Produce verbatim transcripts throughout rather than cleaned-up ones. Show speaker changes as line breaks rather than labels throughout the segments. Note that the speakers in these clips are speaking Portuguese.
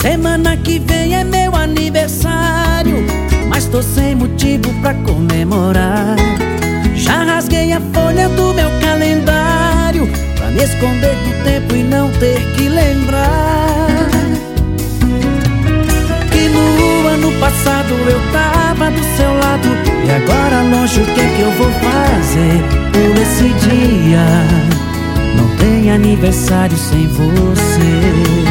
Semana que vem é meu aniversário, mas tô sem motivo pra comemorar. Já rasguei a folha do meu calendário pra me esconder do tempo e não ter que lembrar que no ano passado eu tava do seu lado, e agora longe, o que é que eu vou fazer por esse dia? Não tem aniversário sem você.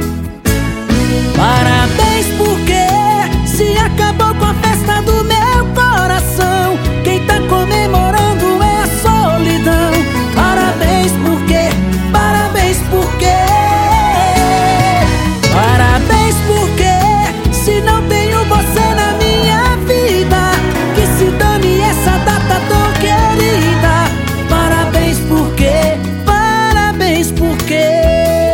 Parabéns, porque se acabou com a festa do meu coração, quem tá comemorando é a solidão. Parabéns, porque, parabéns, porque, parabéns, porque se não tenho você na minha vida, que se dane essa data tão querida. Parabéns, porque, parabéns, porque.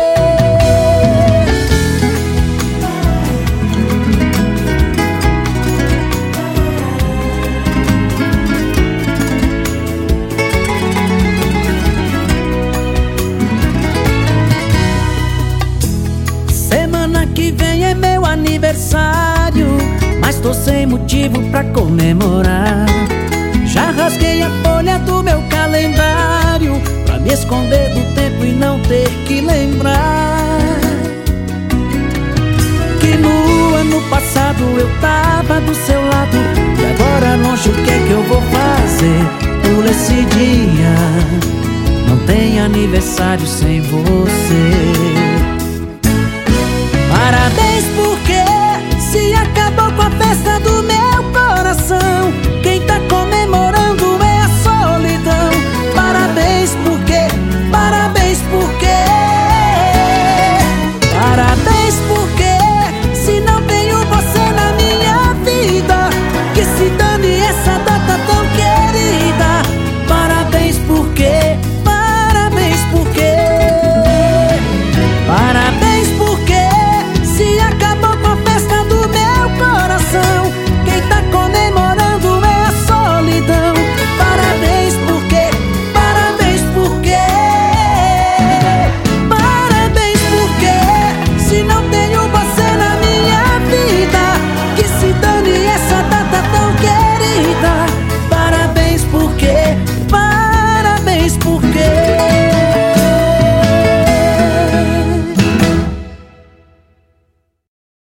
Semana que vem é meu aniversário, mas tô sem motivo pra comemorar. Já rasguei a folha do meu calendário pra me esconder do tempo e não ter que lembrar que no ano passado eu tava do seu lado, e agora longe, o que é que eu vou fazer por esse dia? Não tem aniversário sem você.